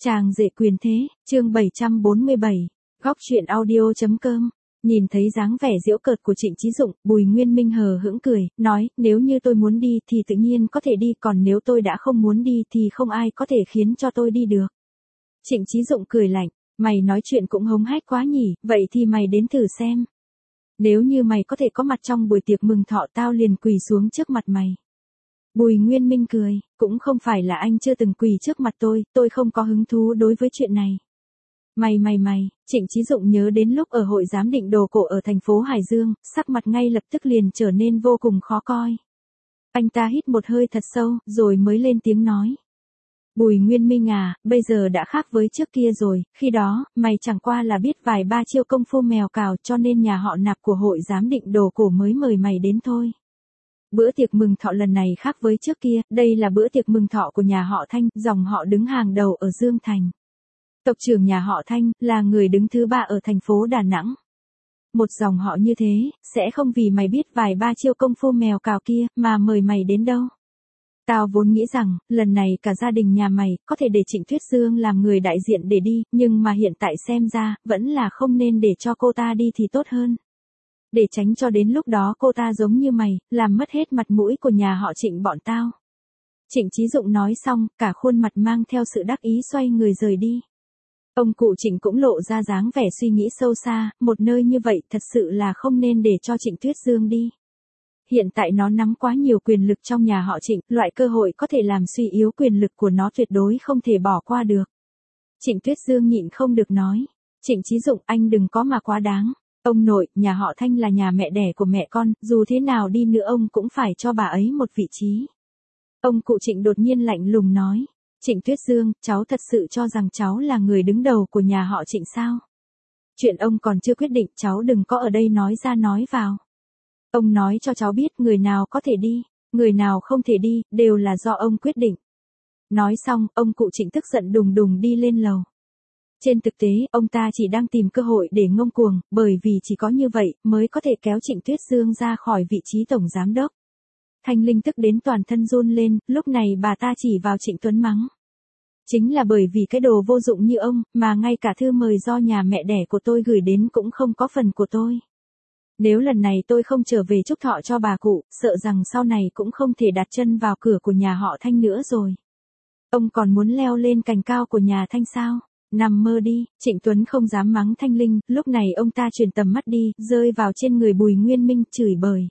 Chàng rể quyền thế, chương 747, góc truyện audio.com. Nhìn thấy dáng vẻ giễu cợt của Trịnh Chí Dụng, Bùi Nguyên Minh hờ hững cười, nói, nếu như tôi muốn đi thì tự nhiên có thể đi, còn nếu tôi đã không muốn đi thì không ai có thể khiến cho tôi đi được. Trịnh Chí Dụng cười lạnh, mày nói chuyện cũng hống hách quá nhỉ, vậy thì mày đến thử xem. Nếu như mày có thể có mặt trong buổi tiệc mừng thọ tao liền quỳ xuống trước mặt mày. Bùi Nguyên Minh cười, cũng không phải là anh chưa từng quỳ trước mặt tôi không có hứng thú đối với chuyện này. Mày, Trịnh Chí Dụng nhớ đến lúc ở hội giám định đồ cổ ở thành phố Hải Dương, sắc mặt ngay lập tức liền trở nên vô cùng khó coi. Anh ta hít một hơi thật sâu, rồi mới lên tiếng nói. Bùi Nguyên Minh à, bây giờ đã khác với trước kia rồi, khi đó, mày chẳng qua là biết vài ba chiêu công phu mèo cào cho nên nhà họ Nạp của hội giám định đồ cổ mới mời mày đến thôi. Bữa tiệc mừng thọ lần này khác với trước kia, đây là bữa tiệc mừng thọ của nhà họ Thanh, dòng họ đứng hàng đầu ở Dương Thành. Tộc trưởng nhà họ Thanh, là người đứng thứ 3 ở thành phố Đà Nẵng. Một dòng họ như thế, sẽ không vì mày biết vài ba chiêu công phu mèo cào kia, mà mời mày đến đâu. Tao vốn nghĩ rằng, lần này cả gia đình nhà mày, có thể để Trịnh Tuyết Dương làm người đại diện để đi, nhưng mà hiện tại xem ra, vẫn là không nên để cho cô ta đi thì tốt hơn. Để tránh cho đến lúc đó cô ta giống như mày, làm mất hết mặt mũi của nhà họ Trịnh bọn tao. Trịnh Chí Dụng nói xong, cả khuôn mặt mang theo sự đắc ý xoay người rời đi. Ông cụ Trịnh cũng lộ ra dáng vẻ suy nghĩ sâu xa, một nơi như vậy thật sự là không nên để cho Trịnh Tuyết Dương đi. Hiện tại nó nắm quá nhiều quyền lực trong nhà họ Trịnh, loại cơ hội có thể làm suy yếu quyền lực của nó tuyệt đối không thể bỏ qua được. Trịnh Tuyết Dương nhịn không được nói. Trịnh Chí Dụng, anh đừng có mà quá đáng. Ông nội, nhà họ Thanh là nhà mẹ đẻ của mẹ con, dù thế nào đi nữa ông cũng phải cho bà ấy một vị trí. Ông cụ Trịnh đột nhiên lạnh lùng nói. Trịnh Tuyết Dương, cháu thật sự cho rằng cháu là người đứng đầu của nhà họ Trịnh sao? Chuyện ông còn chưa quyết định, cháu đừng có ở đây nói ra nói vào. Ông nói cho cháu biết người nào có thể đi, người nào không thể đi, đều là do ông quyết định. Nói xong, ông cụ Trịnh tức giận đùng đùng đi lên lầu. Trên thực tế, ông ta chỉ đang tìm cơ hội để ngông cuồng, bởi vì chỉ có như vậy, mới có thể kéo Trịnh Tuyết Dương ra khỏi vị trí tổng giám đốc. Thanh Linh tức đến toàn thân run lên, lúc này bà ta chỉ vào Trịnh Tuấn mắng. Chính là bởi vì cái đồ vô dụng như ông, mà ngay cả thư mời do nhà mẹ đẻ của tôi gửi đến cũng không có phần của tôi. Nếu lần này tôi không trở về chúc thọ cho bà cụ, sợ rằng sau này cũng không thể đặt chân vào cửa của nhà họ Thanh nữa rồi. Ông còn muốn leo lên cành cao của nhà Thanh sao? Nằm mơ đi. Trịnh Tuấn không dám mắng Thanh Linh, lúc này ông ta chuyển tầm mắt đi, rơi vào trên người Bùi Nguyên Minh, chửi bới.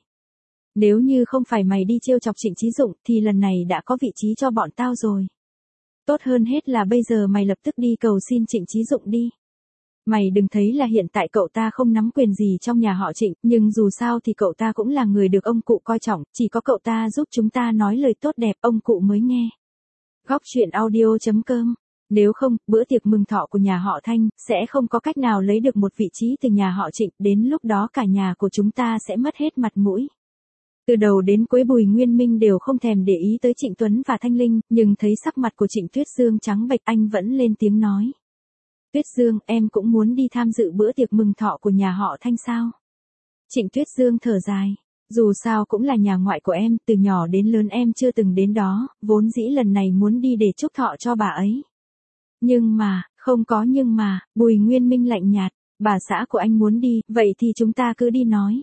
Nếu như không phải mày đi trêu chọc Trịnh Chí Dụng, thì lần này đã có vị trí cho bọn tao rồi. Tốt hơn hết là bây giờ mày lập tức đi cầu xin Trịnh Chí Dụng đi. Mày đừng thấy là hiện tại cậu ta không nắm quyền gì trong nhà họ Trịnh, nhưng dù sao thì cậu ta cũng là người được ông cụ coi trọng, chỉ có cậu ta giúp chúng ta nói lời tốt đẹp, ông cụ mới nghe. Góc truyện audio.com. Nếu không, bữa tiệc mừng thọ của nhà họ Thanh, sẽ không có cách nào lấy được một vị trí từ nhà họ Trịnh, đến lúc đó cả nhà của chúng ta sẽ mất hết mặt mũi. Từ đầu đến cuối Bùi Nguyên Minh đều không thèm để ý tới Trịnh Tuấn và Thanh Linh, nhưng thấy sắc mặt của Trịnh Tuyết Dương trắng bệch, anh vẫn lên tiếng nói. Tuyết Dương, em cũng muốn đi tham dự bữa tiệc mừng thọ của nhà họ Thanh sao? Trịnh Tuyết Dương thở dài. Dù sao cũng là nhà ngoại của em, từ nhỏ đến lớn em chưa từng đến đó, vốn dĩ lần này muốn đi để chúc thọ cho bà ấy. Nhưng mà, không có nhưng mà, Bùi Nguyên Minh lạnh nhạt, bà xã của anh muốn đi, vậy thì chúng ta cứ đi nói.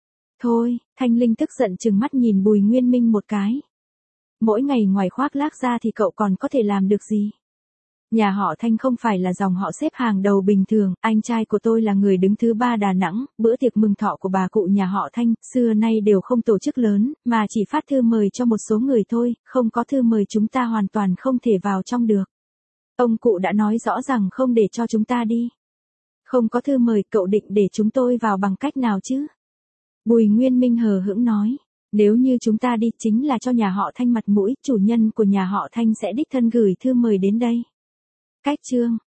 Thôi, Thanh Linh tức giận trừng mắt nhìn Bùi Nguyên Minh một cái. Mỗi ngày ngoài khoác lác ra thì cậu còn có thể làm được gì? Nhà họ Thanh không phải là dòng họ xếp hàng đầu bình thường, anh trai của tôi là người đứng thứ 3 Đà Nẵng, bữa tiệc mừng thọ của bà cụ nhà họ Thanh, xưa nay đều không tổ chức lớn, mà chỉ phát thư mời cho một số người thôi, không có thư mời chúng ta hoàn toàn không thể vào trong được. Ông cụ đã nói rõ rằng không để cho chúng ta đi. Không có thư mời, cậu định để chúng tôi vào bằng cách nào chứ? Bùi Nguyên Minh hờ hững nói. Nếu như chúng ta đi chính là cho nhà họ Thanh mặt mũi, chủ nhân của nhà họ Thanh sẽ đích thân gửi thư mời đến đây. Cách chương.